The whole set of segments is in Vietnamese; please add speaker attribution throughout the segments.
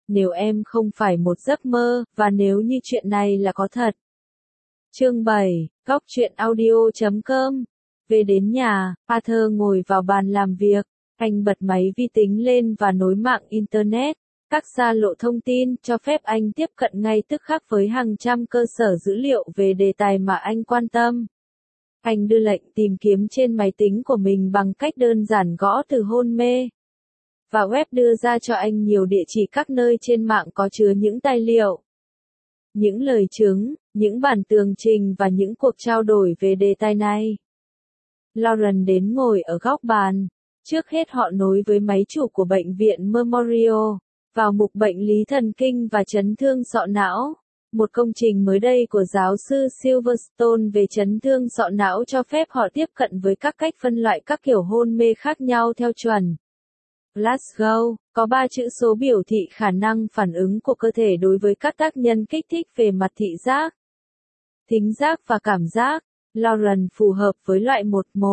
Speaker 1: nếu em không phải một giấc mơ, và nếu như chuyện này là có thật. Chương 7, Góc truyện audio.com. Về đến nhà, Arthur ngồi vào bàn làm việc, anh bật máy vi tính lên và nối mạng Internet. Các xa lộ thông tin cho phép anh tiếp cận ngay tức khắc với hàng trăm cơ sở dữ liệu về đề tài mà anh quan tâm. Anh đưa lệnh tìm kiếm trên máy tính của mình bằng cách đơn giản gõ từ hôn mê. Và web đưa ra cho anh nhiều địa chỉ các nơi trên mạng có chứa những tài liệu, những lời chứng, những bản tường trình và những cuộc trao đổi về đề tài này. Lauren đến ngồi ở góc bàn. Trước hết họ nối với máy chủ của bệnh viện Memorial, vào mục bệnh lý thần kinh và chấn thương sọ não. Một công trình mới đây của giáo sư Silverstone về chấn thương sọ não cho phép họ tiếp cận với các cách phân loại các kiểu hôn mê khác nhau theo chuẩn Glasgow. Có 3 chữ số biểu thị khả năng phản ứng của cơ thể đối với các tác nhân kích thích về mặt thị giác, thính giác và cảm giác. Lauren phù hợp với loại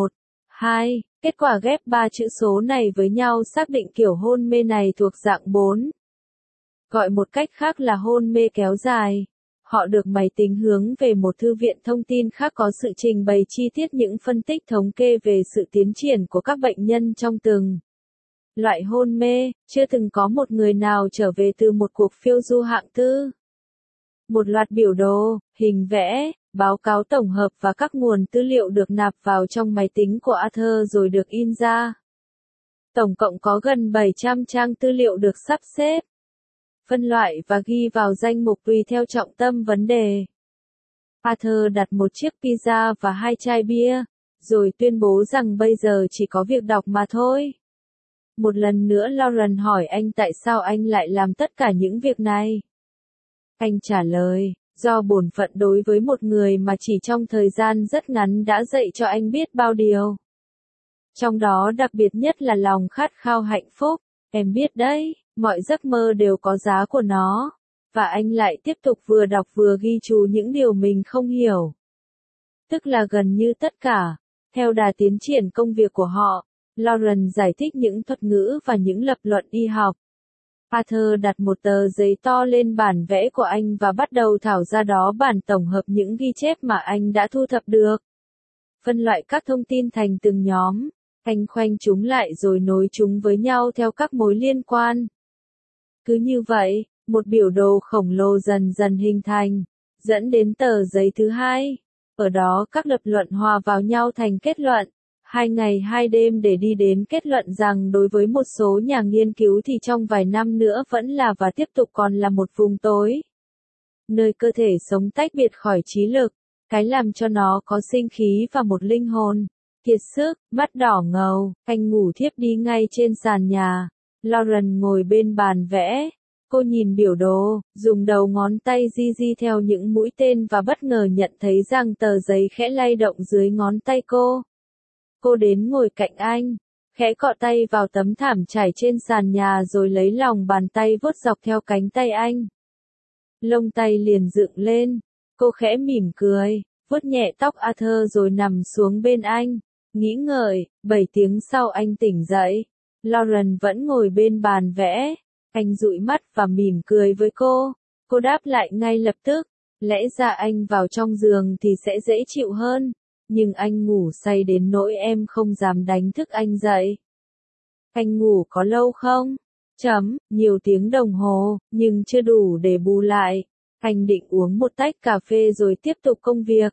Speaker 1: 112. Kết quả ghép 3 chữ số này với nhau xác định kiểu hôn mê này thuộc dạng 4. Gọi một cách khác là hôn mê kéo dài. Họ được máy tính hướng về một thư viện thông tin khác có sự trình bày chi tiết những phân tích thống kê về sự tiến triển của các bệnh nhân trong từng loại hôn mê. Chưa từng có một người nào trở về từ một cuộc phiêu du hạng tư. Một loạt biểu đồ, hình vẽ, báo cáo tổng hợp và các nguồn tư liệu được nạp vào trong máy tính của Arthur rồi được in ra. Tổng cộng có gần 700 trang tư liệu được sắp xếp, phân loại và ghi vào danh mục tùy theo trọng tâm vấn đề. Arthur đặt một chiếc pizza và 2 chai bia, rồi tuyên bố rằng bây giờ chỉ có việc đọc mà thôi. Một lần nữa Lauren hỏi anh tại sao anh lại làm tất cả những việc này. Anh trả lời, do bổn phận đối với một người mà chỉ trong thời gian rất ngắn đã dạy cho anh biết bao điều. Trong đó đặc biệt nhất là lòng khát khao hạnh phúc. Em biết đấy, mọi giấc mơ đều có giá của nó. Và anh lại tiếp tục vừa đọc vừa ghi chú những điều mình không hiểu. Tức là gần như tất cả. Theo đà tiến triển công việc của họ, Lauren giải thích những thuật ngữ và những lập luận y học. Arthur đặt một tờ giấy to lên bản vẽ của anh và bắt đầu thảo ra đó bản tổng hợp những ghi chép mà anh đã thu thập được. Phân loại các thông tin thành từng nhóm, anh khoanh chúng lại rồi nối chúng với nhau theo các mối liên quan. Cứ như vậy, một biểu đồ khổng lồ dần dần hình thành, dẫn đến tờ giấy thứ hai. Ở đó các lập luận hòa vào nhau thành kết luận. 2 ngày 2 đêm để đi đến kết luận rằng đối với một số nhà nghiên cứu thì trong vài năm nữa vẫn là và tiếp tục còn là một vùng tối, nơi cơ thể sống tách biệt khỏi trí lực, cái làm cho nó có sinh khí và một linh hồn. Kiệt sức, mắt đỏ ngầu, anh ngủ thiếp đi ngay trên sàn nhà. Lauren ngồi bên bàn vẽ. Cô nhìn biểu đồ, dùng đầu ngón tay di theo những mũi tên và bất ngờ nhận thấy rằng tờ giấy khẽ lay động dưới ngón tay cô. Cô đến ngồi cạnh anh, khẽ cọ tay vào tấm thảm trải trên sàn nhà rồi lấy lòng bàn tay vuốt dọc theo cánh tay anh. Lông tay liền dựng lên, cô khẽ mỉm cười, vuốt nhẹ tóc Arthur rồi nằm xuống bên anh, nghĩ ngợi. 7 tiếng sau anh tỉnh dậy, Lauren vẫn ngồi bên bàn vẽ, anh dụi mắt và mỉm cười với cô đáp lại ngay lập tức, lẽ ra anh vào trong giường thì sẽ dễ chịu hơn. Nhưng anh ngủ say đến nỗi em không dám đánh thức anh dậy. Anh ngủ có lâu không? Nhiều tiếng đồng hồ, nhưng chưa đủ để bù lại. Anh định uống một tách cà phê rồi tiếp tục công việc.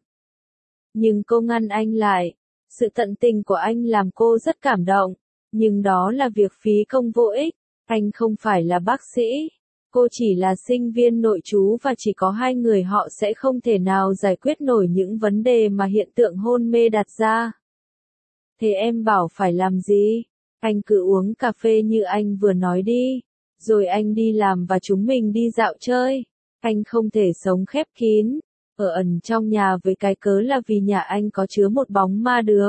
Speaker 1: Nhưng cô ngăn anh lại. Sự tận tình của anh làm cô rất cảm động. Nhưng đó là việc phí công vô ích. Anh không phải là bác sĩ. Cô chỉ là sinh viên nội trú và chỉ có 2 người họ sẽ không thể nào giải quyết nổi những vấn đề mà hiện tượng hôn mê đặt ra. Thế em bảo phải làm gì? Anh cứ uống cà phê như anh vừa nói đi. Rồi anh đi làm và chúng mình đi dạo chơi. Anh không thể sống khép kín, ở ẩn trong nhà với cái cớ là vì nhà anh có chứa một bóng ma được.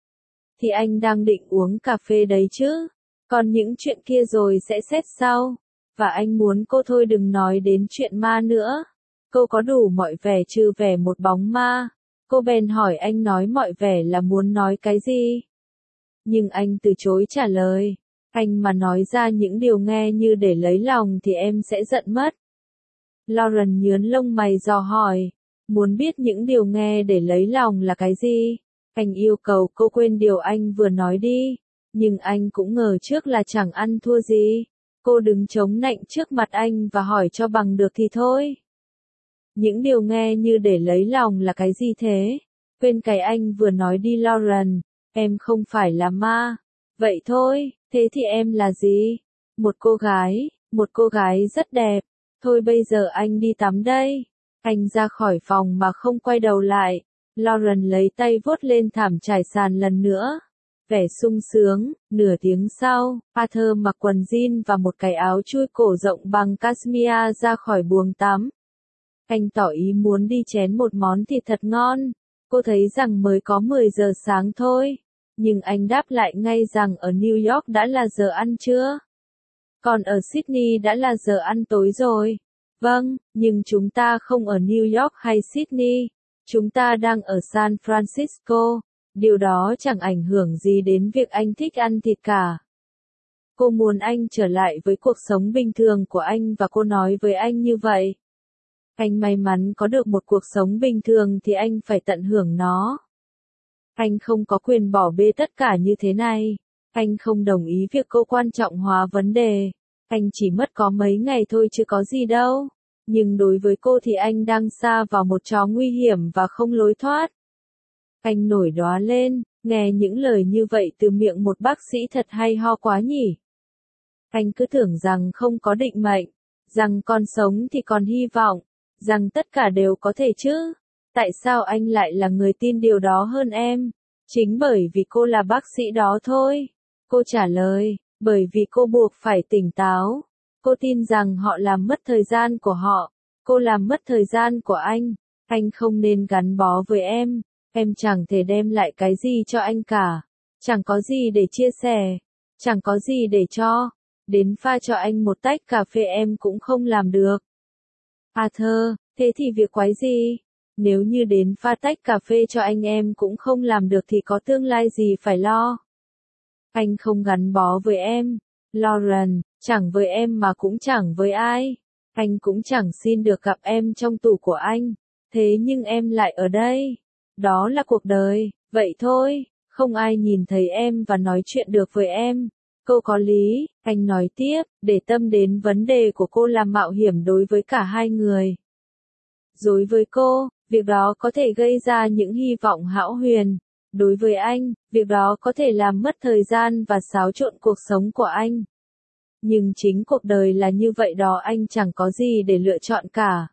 Speaker 1: Thì anh đang định uống cà phê đấy chứ. Còn những chuyện kia rồi sẽ xét sau. Và anh muốn cô thôi đừng nói đến chuyện ma nữa. Cô có đủ mọi vẻ trừ vẻ một bóng ma. Cô bèn hỏi anh nói mọi vẻ là muốn nói cái gì. Nhưng anh từ chối trả lời. Anh mà nói ra những điều nghe như để lấy lòng thì em sẽ giận mất. Lauren nhướng lông mày dò hỏi, muốn biết những điều nghe để lấy lòng là cái gì? Anh yêu cầu cô quên điều anh vừa nói đi, nhưng anh cũng ngờ trước là chẳng ăn thua gì. Cô đứng chống nạnh trước mặt anh và hỏi cho bằng được thì thôi. Những điều nghe như để lấy lòng là cái gì thế? Quên cái anh vừa nói đi Lauren, em không phải là ma. Vậy thôi, thế thì em là gì? Một cô gái rất đẹp. Thôi bây giờ anh đi tắm đây. Anh ra khỏi phòng mà không quay đầu lại. Lauren lấy tay vuốt lên thảm trải sàn lần nữa. Vẻ sung sướng, nửa tiếng sau, Arthur mặc quần jean và một cái áo chui cổ rộng bằng cashmere ra khỏi buồng tắm. Anh tỏ ý muốn đi chén một món thịt thật ngon. Cô thấy rằng mới có 10 giờ sáng thôi. Nhưng anh đáp lại ngay rằng ở New York đã là giờ ăn trưa. Còn ở Sydney đã là giờ ăn tối rồi. Vâng, nhưng chúng ta không ở New York hay Sydney. Chúng ta đang ở San Francisco. Điều đó chẳng ảnh hưởng gì đến việc anh thích ăn thịt cả. Cô muốn anh trở lại với cuộc sống bình thường của anh và cô nói với anh như vậy. Anh may mắn có được một cuộc sống bình thường thì anh phải tận hưởng nó. Anh không có quyền bỏ bê tất cả như thế này. Anh không đồng ý việc cô quan trọng hóa vấn đề. Anh chỉ mất có mấy ngày thôi chứ có gì đâu. Nhưng đối với cô thì anh đang sa vào một chó nguy hiểm và không lối thoát. Anh nổi đoá lên, nghe những lời như vậy từ miệng một bác sĩ thật hay ho quá nhỉ. Anh cứ tưởng rằng không có định mệnh, rằng còn sống thì còn hy vọng, rằng tất cả đều có thể chứ. Tại sao anh lại là người tin điều đó hơn em? Chính bởi vì cô là bác sĩ đó thôi. Cô trả lời, bởi vì cô buộc phải tỉnh táo. Cô tin rằng họ làm mất thời gian của họ. Cô làm mất thời gian của anh không nên gắn bó với em. Em chẳng thể đem lại cái gì cho anh cả. Chẳng có gì để chia sẻ. Chẳng có gì để cho. Đến pha cho anh một tách cà phê em cũng không làm được. Arthur, thế thì việc quái gì? Nếu như đến pha tách cà phê cho anh em cũng không làm được thì có tương lai gì phải lo. Anh không gắn bó với em. Lauren, chẳng với em mà cũng chẳng với ai. Anh cũng chẳng xin được gặp em trong tủ của anh. Thế nhưng em lại ở đây. Đó là cuộc đời, vậy thôi, không ai nhìn thấy em và nói chuyện được với em. Cô có lý, anh nói tiếp, để tâm đến vấn đề của cô là mạo hiểm đối với cả hai người. Đối với cô, việc đó có thể gây ra những hy vọng hão huyền. Đối với anh, việc đó có thể làm mất thời gian và xáo trộn cuộc sống của anh. Nhưng chính cuộc đời là như vậy đó, anh chẳng có gì để lựa chọn cả.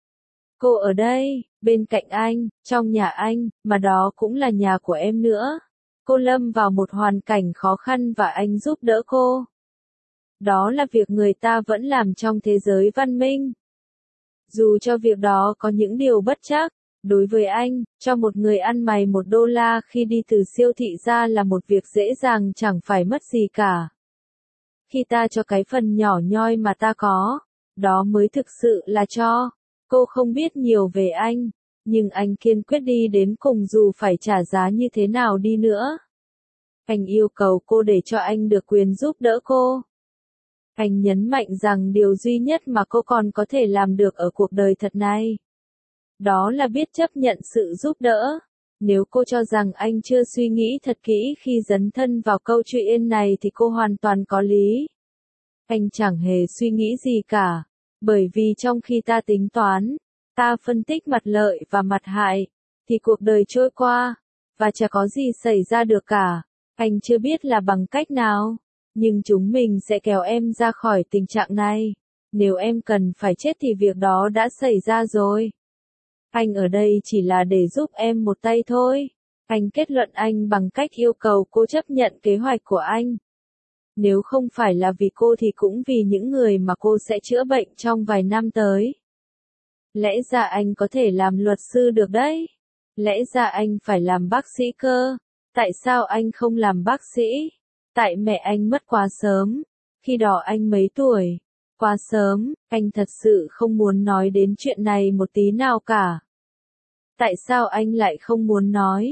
Speaker 1: Cô ở đây, bên cạnh anh, trong nhà anh, mà đó cũng là nhà của em nữa. Cô lâm vào một hoàn cảnh khó khăn và anh giúp đỡ cô. Đó là việc người ta vẫn làm trong thế giới văn minh. Dù cho việc đó có những điều bất trắc, đối với anh, cho một người ăn mày $1 khi đi từ siêu thị ra là một việc dễ dàng chẳng phải mất gì cả. Khi ta cho cái phần nhỏ nhoi mà ta có, đó mới thực sự là cho. Cô không biết nhiều về anh, nhưng anh kiên quyết đi đến cùng dù phải trả giá như thế nào đi nữa. Anh yêu cầu cô để cho anh được quyền giúp đỡ cô. Anh nhấn mạnh rằng điều duy nhất mà cô còn có thể làm được ở cuộc đời thật này, đó là biết chấp nhận sự giúp đỡ. Nếu cô cho rằng anh chưa suy nghĩ thật kỹ khi dấn thân vào câu chuyện này thì cô hoàn toàn có lý. Anh chẳng hề suy nghĩ gì cả, bởi vì trong khi ta tính toán, ta phân tích mặt lợi và mặt hại, thì cuộc đời trôi qua, và chả có gì xảy ra được cả. Anh chưa biết là bằng cách nào, nhưng chúng mình sẽ kéo em ra khỏi tình trạng này. Nếu em cần phải chết thì việc đó đã xảy ra rồi. Anh ở đây chỉ là để giúp em một tay thôi. Anh kết luận anh bằng cách yêu cầu cô chấp nhận kế hoạch của anh. Nếu không phải là vì cô thì cũng vì những người mà cô sẽ chữa bệnh trong vài năm tới. Lẽ ra anh có thể làm luật sư được đấy. Lẽ ra anh phải làm bác sĩ cơ. Tại sao anh không làm bác sĩ? Tại mẹ anh mất quá sớm. Khi đó anh mấy tuổi? Quá sớm, anh thật sự không muốn nói đến chuyện này một tí nào cả. Tại sao anh lại không muốn nói?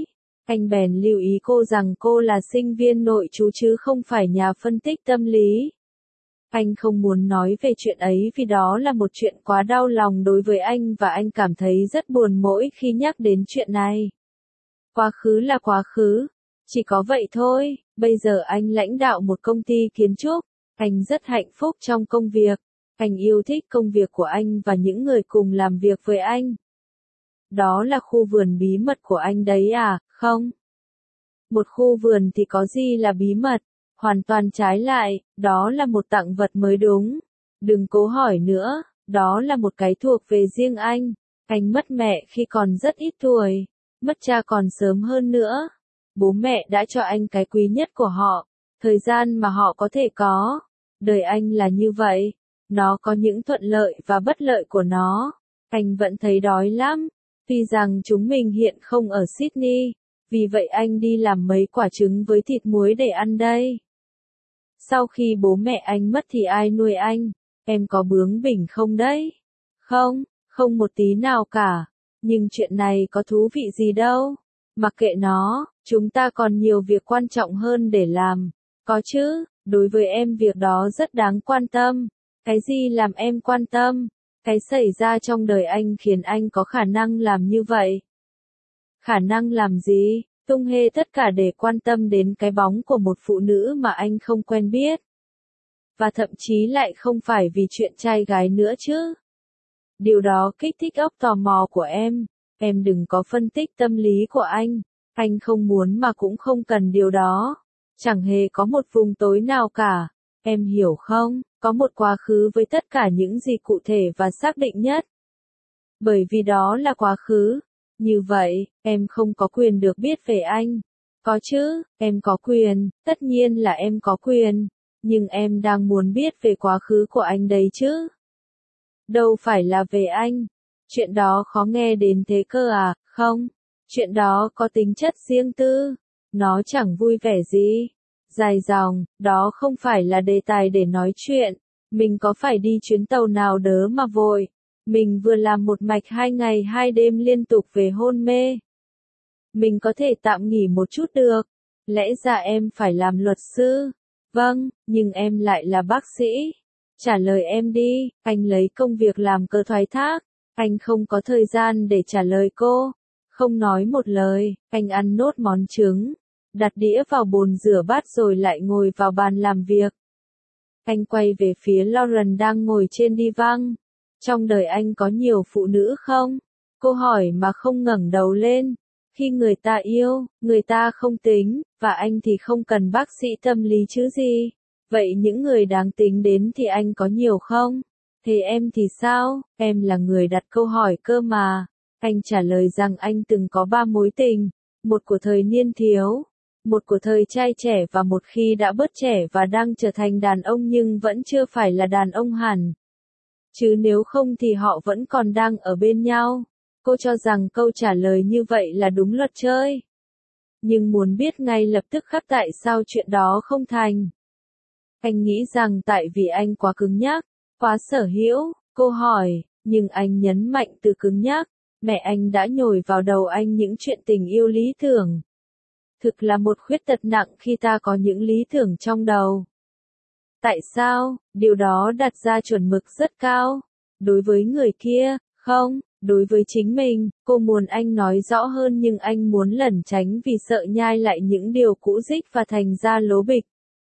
Speaker 1: Anh bèn lưu ý cô rằng cô là sinh viên nội trú chứ không phải nhà phân tích tâm lý. Anh không muốn nói về chuyện ấy vì đó là một chuyện quá đau lòng đối với anh và anh cảm thấy rất buồn mỗi khi nhắc đến chuyện này. Quá khứ là quá khứ. Chỉ có vậy thôi, bây giờ anh lãnh đạo một công ty kiến trúc. Anh rất hạnh phúc trong công việc. Anh yêu thích công việc của anh và những người cùng làm việc với anh. Đó là khu vườn bí mật của anh đấy à, không? Một khu vườn thì có gì là bí mật? Hoàn toàn trái lại, đó là một tặng vật mới đúng. Đừng cố hỏi nữa, đó là một cái thuộc về riêng anh. Anh mất mẹ khi còn rất ít tuổi, mất cha còn sớm hơn nữa. Bố mẹ đã cho anh cái quý nhất của họ, thời gian mà họ có thể có. Đời anh là như vậy, nó có những thuận lợi và bất lợi của nó. Anh vẫn thấy đói lắm, tuy rằng chúng mình hiện không ở Sydney, vì vậy anh đi làm mấy quả trứng với thịt muối để ăn đây. Sau khi bố mẹ anh mất thì ai nuôi anh? Em có bướng bỉnh không đấy? Không, không một tí nào cả. Nhưng chuyện này có thú vị gì đâu. Mặc kệ nó, chúng ta còn nhiều việc quan trọng hơn để làm. Có chứ, đối với em việc đó rất đáng quan tâm. Cái gì làm em quan tâm? Cái xảy ra trong đời anh khiến anh có khả năng làm như vậy. Khả năng làm gì? Tung hê tất cả để quan tâm đến cái bóng của một phụ nữ mà anh không quen biết. Và thậm chí lại không phải vì chuyện trai gái nữa chứ. Điều đó kích thích óc tò mò của em đừng có phân tích tâm lý của anh không muốn mà cũng không cần điều đó. Chẳng hề có một vùng tối nào cả, em hiểu không, có một quá khứ với tất cả những gì cụ thể và xác định nhất. Bởi vì đó là quá khứ. Như vậy, em không có quyền được biết về anh. Có chứ, em có quyền, tất nhiên là em có quyền. Nhưng em đang muốn biết về quá khứ của anh đấy chứ. Đâu phải là về anh. Chuyện đó khó nghe đến thế cơ à, không? Chuyện đó có tính chất riêng tư. Nó chẳng vui vẻ gì. Dài dòng, đó không phải là đề tài để nói chuyện. Mình có phải đi chuyến tàu nào đớ mà vội. Mình vừa làm một mạch 2 ngày 2 đêm liên tục về hôn mê. Mình có thể tạm nghỉ một chút được. Lẽ ra em phải làm luật sư. Vâng, nhưng em lại là bác sĩ. Trả lời em đi, anh lấy công việc làm cớ thoái thác. Anh không có thời gian để trả lời cô. Không nói một lời, anh ăn nốt món trứng. Đặt đĩa vào bồn rửa bát rồi lại ngồi vào bàn làm việc. Anh quay về phía Lauren đang ngồi trên divan. Trong đời anh có nhiều phụ nữ không? Cô hỏi mà không ngẩng đầu lên. Khi người ta yêu, người ta không tính, và anh thì không cần bác sĩ tâm lý chứ gì. Vậy những người đáng tính đến thì anh có nhiều không? Thế em thì sao? Em là người đặt câu hỏi cơ mà. Anh trả lời rằng anh từng có 3 mối tình. Một của thời niên thiếu, một của thời trai trẻ và một khi đã bớt trẻ và đang trở thành đàn ông nhưng vẫn chưa phải là đàn ông hẳn. Chứ nếu không thì họ vẫn còn đang ở bên nhau. Cô cho rằng câu trả lời như vậy là đúng luật chơi. Nhưng muốn biết ngay lập tức khắc tại sao chuyện đó không thành. Anh nghĩ rằng tại vì anh quá cứng nhắc, quá sở hữu, cô hỏi, nhưng anh nhấn mạnh từ cứng nhắc. Mẹ anh đã nhồi vào đầu anh những chuyện tình yêu lý tưởng. Thực là một khuyết tật nặng khi ta có những lý tưởng trong đầu. Tại sao? Điều đó đặt ra chuẩn mực rất cao. Đối với người kia, không, đối với chính mình, cô muốn anh nói rõ hơn nhưng anh muốn lẩn tránh vì sợ nhai lại những điều cũ dích và thành ra lố bịch.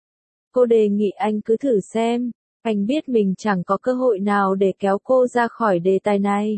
Speaker 1: Cô đề nghị anh cứ thử xem, anh biết mình chẳng có cơ hội nào để kéo cô ra khỏi đề tài này.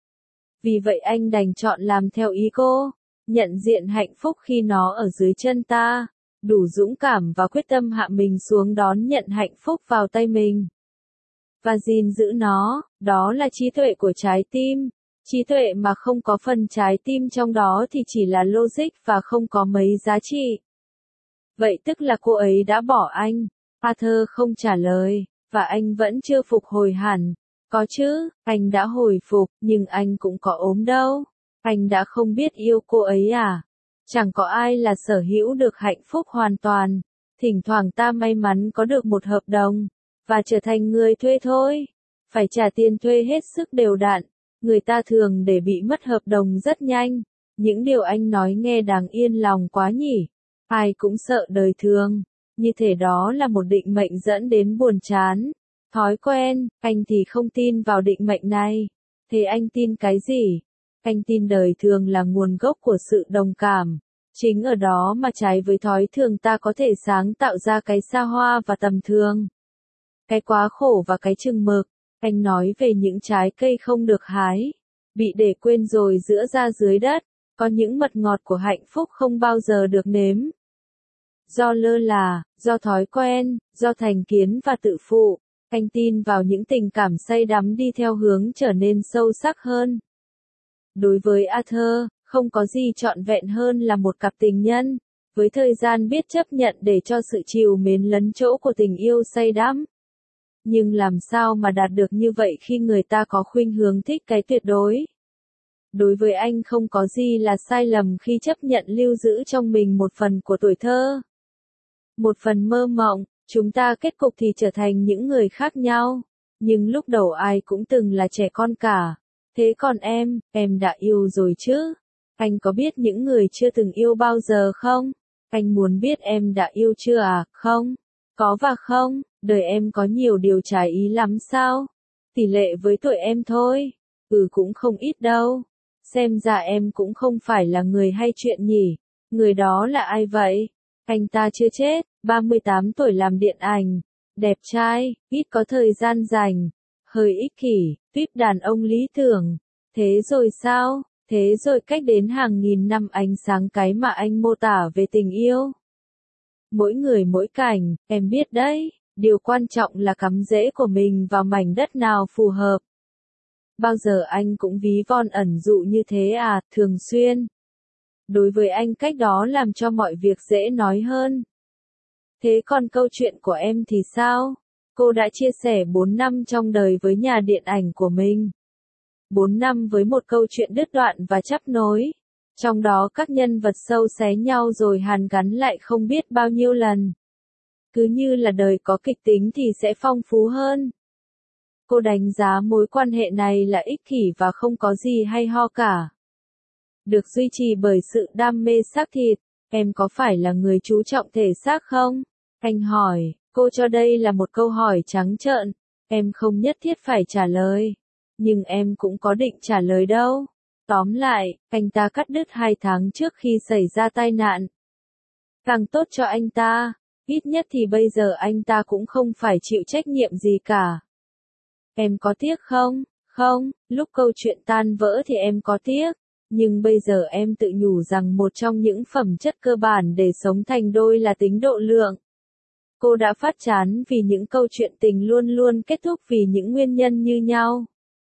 Speaker 1: Vì vậy anh đành chọn làm theo ý cô, nhận diện hạnh phúc khi nó ở dưới chân ta, đủ dũng cảm và quyết tâm hạ mình xuống đón nhận hạnh phúc vào tay mình. Và gìn giữ nó, đó là trí tuệ của trái tim. Trí tuệ mà không có phần trái tim trong đó thì chỉ là logic và không có mấy giá trị. Vậy tức là cô ấy đã bỏ anh? Arthur không trả lời, và anh vẫn chưa phục hồi hẳn. Có chứ, anh đã hồi phục, nhưng anh cũng có ốm đâu. Anh đã không biết yêu cô ấy à? Chẳng có ai là sở hữu được hạnh phúc hoàn toàn. Thỉnh thoảng ta may mắn có được một hợp đồng, và trở thành người thuê thôi. Phải trả tiền thuê hết sức đều đặn. Người ta thường để bị mất hợp đồng rất nhanh. Những điều anh nói nghe đáng yên lòng quá nhỉ. Ai cũng sợ đời thường. Như thể đó là một định mệnh dẫn đến buồn chán. Thói quen, anh thì không tin vào định mệnh này. Thế anh tin cái gì? Anh tin đời thường là nguồn gốc của sự đồng cảm. Chính ở đó mà trái với thói thường ta có thể sáng tạo ra cái xa hoa và tầm thường. Cái quá khổ và cái chừng mực. Anh nói về những trái cây không được hái. Bị để quên rồi giữa ra dưới đất. Có những mật ngọt của hạnh phúc không bao giờ được nếm. Do lơ là, do thói quen, do thành kiến và tự phụ. Anh tin vào những tình cảm say đắm đi theo hướng trở nên sâu sắc hơn. Đối với Arthur, không có gì trọn vẹn hơn là một cặp tình nhân, với thời gian biết chấp nhận để cho sự trìu mến lấn chỗ của tình yêu say đắm. Nhưng làm sao mà đạt được như vậy khi người ta có khuynh hướng thích cái tuyệt đối? Đối với anh không có gì là sai lầm khi chấp nhận lưu giữ trong mình một phần của tuổi thơ. Một phần mơ mộng, chúng ta kết cục thì trở thành những người khác nhau. Nhưng lúc đầu ai cũng từng là trẻ con cả. Thế còn em đã yêu rồi chứ? Anh có biết những người chưa từng yêu bao giờ không? Anh muốn biết em đã yêu chưa à, không? Có và không, đời em có nhiều điều trái ý lắm sao? Tỷ lệ với tuổi em thôi. Cũng không ít đâu. Xem ra em cũng không phải là người hay chuyện nhỉ. Người đó là ai vậy? Anh ta chưa chết, 38 tuổi làm điện ảnh. Đẹp trai, ít có thời gian dành. Hơi ích kỷ, tuyếp đàn ông lý tưởng. Thế rồi sao? Thế rồi cách đến hàng nghìn năm ánh sáng cái mà anh mô tả về tình yêu. Mỗi người mỗi cảnh, em biết đấy, điều quan trọng là cắm rễ của mình vào mảnh đất nào phù hợp. Bao giờ anh cũng ví von ẩn dụ như thế à, thường xuyên. Đối với anh cách đó làm cho mọi việc dễ nói hơn. Thế còn câu chuyện của em thì sao? Cô đã chia sẻ 4 năm trong đời với nhà điện ảnh của mình. 4 năm với một câu chuyện đứt đoạn và chắp nối. Trong đó các nhân vật sâu xé nhau rồi hàn gắn lại không biết bao nhiêu lần. Cứ như là đời có kịch tính thì sẽ phong phú hơn. Cô đánh giá mối quan hệ này là ích kỷ và không có gì hay ho cả. Được duy trì bởi sự đam mê xác thịt. Em có phải là người chú trọng thể xác không? Anh hỏi, cô cho đây là một câu hỏi trắng trợn. Em không nhất thiết phải trả lời. Nhưng em cũng có định trả lời đâu. Tóm lại, anh ta cắt đứt 2 tháng trước khi xảy ra tai nạn. Càng tốt cho anh ta. Ít nhất thì bây giờ anh ta cũng không phải chịu trách nhiệm gì cả. Em có tiếc không? Không, lúc câu chuyện tan vỡ thì em có tiếc. Nhưng bây giờ em tự nhủ rằng một trong những phẩm chất cơ bản để sống thành đôi là tính độ lượng. Cô đã phát chán vì những câu chuyện tình luôn luôn kết thúc vì những nguyên nhân như nhau.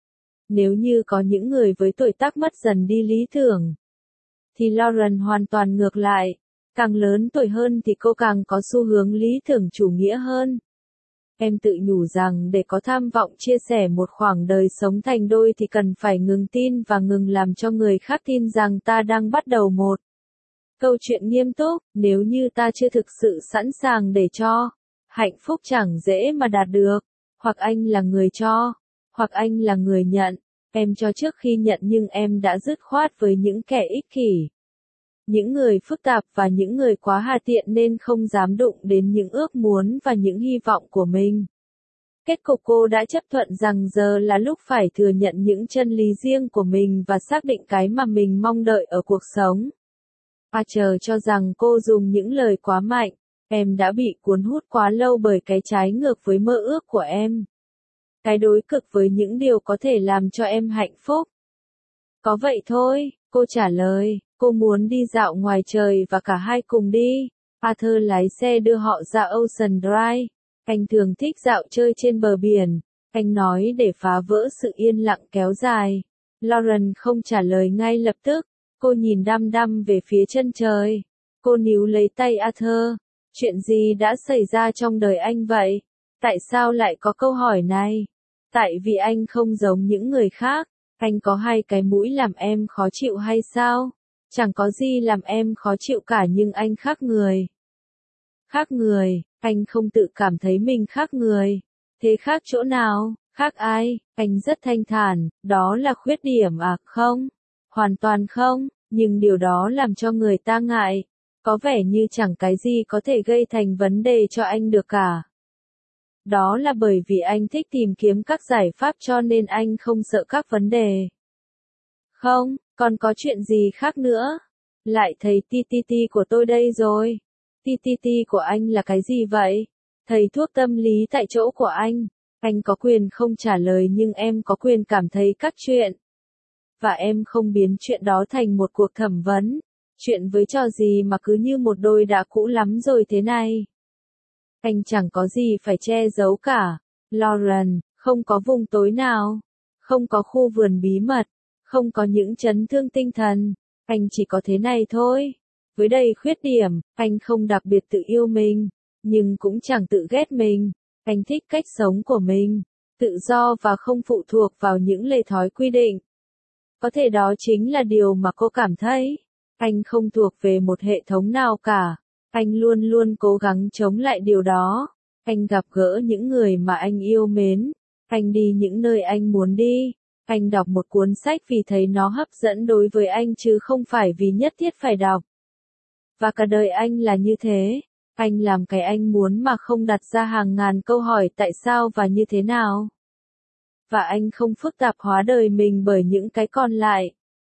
Speaker 1: Nếu như có những người với tuổi tác mất dần đi lý tưởng, thì Lauren hoàn toàn ngược lại. Càng lớn tuổi hơn thì cô càng có xu hướng lý tưởng chủ nghĩa hơn. Em tự nhủ rằng để có tham vọng chia sẻ một khoảng đời sống thành đôi thì cần phải ngừng tin và ngừng làm cho người khác tin rằng ta đang bắt đầu một câu chuyện nghiêm túc. Nếu như ta chưa thực sự sẵn sàng để cho hạnh phúc chẳng dễ mà đạt được. Hoặc anh là người cho, hoặc anh là người nhận. Em cho trước khi nhận nhưng em đã dứt khoát với những kẻ ích kỷ. Những người phức tạp và những người quá hà tiện nên không dám đụng đến những ước muốn và những hy vọng của mình. Kết cục cô đã chấp thuận rằng giờ là lúc phải thừa nhận những chân lý riêng của mình và xác định cái mà mình mong đợi ở cuộc sống. Archer cho rằng cô dùng những lời quá mạnh. Em đã bị cuốn hút quá lâu bởi cái trái ngược với mơ ước của em. Cái đối cực với những điều có thể làm cho em hạnh phúc. Có vậy thôi, cô trả lời. Cô muốn đi dạo ngoài trời và cả hai cùng đi. Arthur lái xe đưa họ ra Ocean Drive. Anh thường thích dạo chơi trên bờ biển. Anh nói để phá vỡ sự yên lặng kéo dài. Lauren không trả lời ngay lập tức. Cô nhìn đăm đăm về phía chân trời. Cô níu lấy tay Arthur. Chuyện gì đã xảy ra trong đời anh vậy? Tại sao lại có câu hỏi này? Tại vì anh không giống những người khác. Anh có 2 cái mũi làm em khó chịu hay sao? Chẳng có gì làm em khó chịu cả nhưng anh khác người. Khác người, anh không tự cảm thấy mình khác người. Thế khác chỗ nào? Khác ai? Anh rất thanh thản, đó là khuyết điểm à? Không. Hoàn toàn không. Nhưng điều đó làm cho người ta ngại. Có vẻ như chẳng cái gì có thể gây thành vấn đề cho anh được cả. Đó là bởi vì anh thích tìm kiếm các giải pháp cho nên anh không sợ các vấn đề. Không, còn có chuyện gì khác nữa? Lại thấy TTT của tôi đây rồi. TTT của anh là cái gì vậy? Thầy thuốc tâm lý tại chỗ của anh có quyền không trả lời nhưng em có quyền cảm thấy các chuyện. Và em không biến chuyện đó thành một cuộc thẩm vấn. Chuyện với trò gì mà cứ như một đôi đã cũ lắm rồi thế này. Anh chẳng có gì phải che giấu cả. Lauren, không có vùng tối nào. Không có khu vườn bí mật. Không có những chấn thương tinh thần. Anh chỉ có thế này thôi. Với đầy khuyết điểm, anh không đặc biệt tự yêu mình. Nhưng cũng chẳng tự ghét mình. Anh thích cách sống của mình. Tự do và không phụ thuộc vào những lề thói quy định. Có thể đó chính là điều mà cô cảm thấy. Anh không thuộc về một hệ thống nào cả. Anh luôn luôn cố gắng chống lại điều đó. Anh gặp gỡ những người mà anh yêu mến. Anh đi những nơi anh muốn đi. Anh đọc một cuốn sách vì thấy nó hấp dẫn đối với anh chứ không phải vì nhất thiết phải đọc. Và cả đời anh là như thế. Anh làm cái anh muốn mà không đặt ra hàng ngàn câu hỏi tại sao và như thế nào. Và anh không phức tạp hóa đời mình bởi những cái còn lại.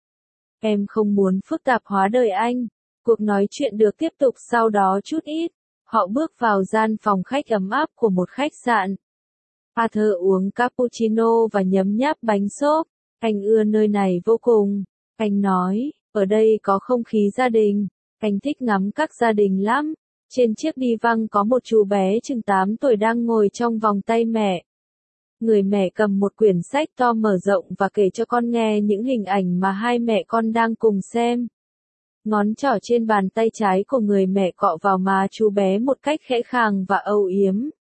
Speaker 1: Em không muốn phức tạp hóa đời anh. Cuộc nói chuyện được tiếp tục sau đó chút ít. Họ bước vào gian phòng khách ấm áp của một khách sạn. Arthur uống cappuccino và nhấm nháp bánh xốp. Anh ưa nơi này vô cùng. Anh nói, ở đây có không khí gia đình. Anh thích ngắm các gia đình lắm. Trên chiếc đi văng có một chú bé chừng 8 tuổi đang ngồi trong vòng tay mẹ. Người mẹ cầm một quyển sách to mở rộng và kể cho con nghe những hình ảnh mà hai mẹ con đang cùng xem. Ngón trỏ trên bàn tay trái của người mẹ cọ vào má chú bé một cách khẽ khàng và âu yếm.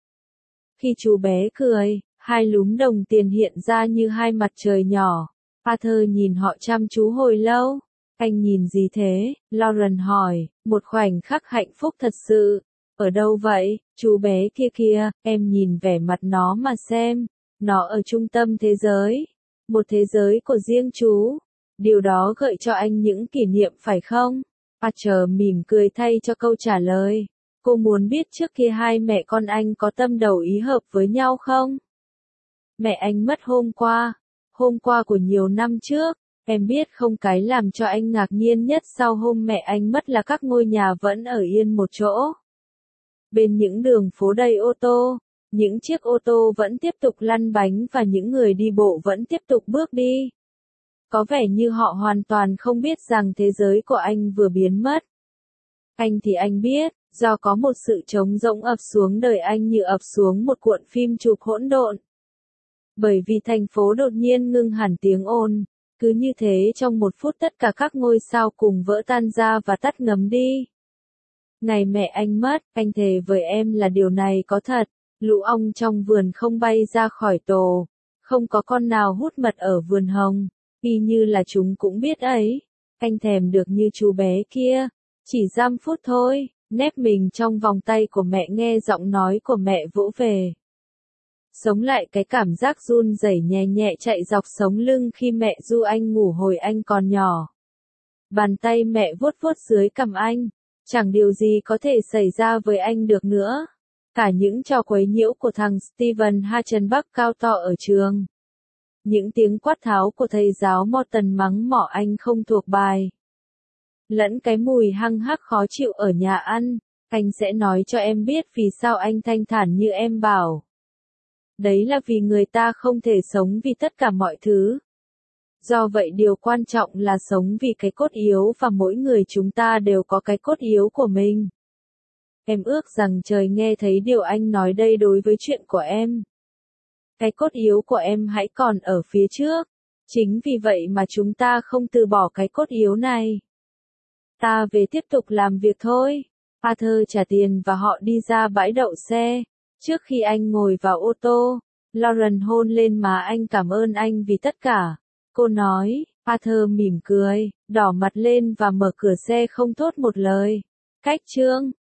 Speaker 1: Khi chú bé cười, hai lúm đồng tiền hiện ra như hai mặt trời nhỏ. Arthur nhìn họ chăm chú hồi lâu. Anh nhìn gì thế? Lauren hỏi, một khoảnh khắc hạnh phúc thật sự. Ở đâu vậy? Chú bé kia kìa, em nhìn vẻ mặt nó mà xem. Nó ở trung tâm thế giới. Một thế giới của riêng chú. Điều đó gợi cho anh những kỷ niệm phải không? Archer mỉm cười thay cho câu trả lời. Cô muốn biết trước kia hai mẹ con anh có tâm đầu ý hợp với nhau không? Mẹ anh mất hôm qua của nhiều năm trước. Em biết không, cái làm cho anh ngạc nhiên nhất sau hôm mẹ anh mất là các ngôi nhà vẫn ở yên một chỗ. Bên những đường phố đầy ô tô, những chiếc ô tô vẫn tiếp tục lăn bánh và những người đi bộ vẫn tiếp tục bước đi. Có vẻ như họ hoàn toàn không biết rằng thế giới của anh vừa biến mất. Anh thì anh biết, do có một sự trống rỗng ập xuống đời anh như ập xuống một cuộn phim chụp hỗn độn. Bởi vì thành phố đột nhiên ngưng hẳn tiếng ồn. Cứ như thế trong một phút tất cả các ngôi sao cùng vỡ tan ra và tắt ngấm đi. Ngày mẹ anh mất, anh thề với em là điều này có thật. Lũ ong trong vườn không bay ra khỏi tổ. Không có con nào hút mật ở vườn hồng. Y như là chúng cũng biết ấy. Anh thèm được như chú bé kia. Chỉ 5 phút thôi, nép mình trong vòng tay của mẹ nghe giọng nói của mẹ vỗ về. Sống lại cái cảm giác run rẩy nhẹ nhẹ chạy dọc sống lưng khi mẹ du anh ngủ hồi anh còn nhỏ. Bàn tay mẹ vuốt vuốt dưới cằm anh. Chẳng điều gì có thể xảy ra với anh được nữa. Cả những trò quấy nhiễu của thằng Steven Hachenbach cao to ở trường. Những tiếng quát tháo của thầy giáo Morton mắng mỏ anh không thuộc bài. Lẫn cái mùi hăng hắc khó chịu ở nhà ăn. Anh sẽ nói cho em biết vì sao anh thanh thản như em bảo. Đấy là vì người ta không thể sống vì tất cả mọi thứ. Do vậy điều quan trọng là sống vì cái cốt yếu và mỗi người chúng ta đều có cái cốt yếu của mình. Em ước rằng trời nghe thấy điều anh nói đây đối với chuyện của em. Cái cốt yếu của em hãy còn ở phía trước. Chính vì vậy mà chúng ta không từ bỏ cái cốt yếu này. Ta về tiếp tục làm việc thôi. Arthur trả tiền và họ đi ra bãi đậu xe. Trước khi anh ngồi vào ô tô, Lauren hôn lên má anh cảm ơn anh vì tất cả. Cô nói, Arthur mỉm cười, đỏ mặt lên và mở cửa xe không thốt một lời. Cách chương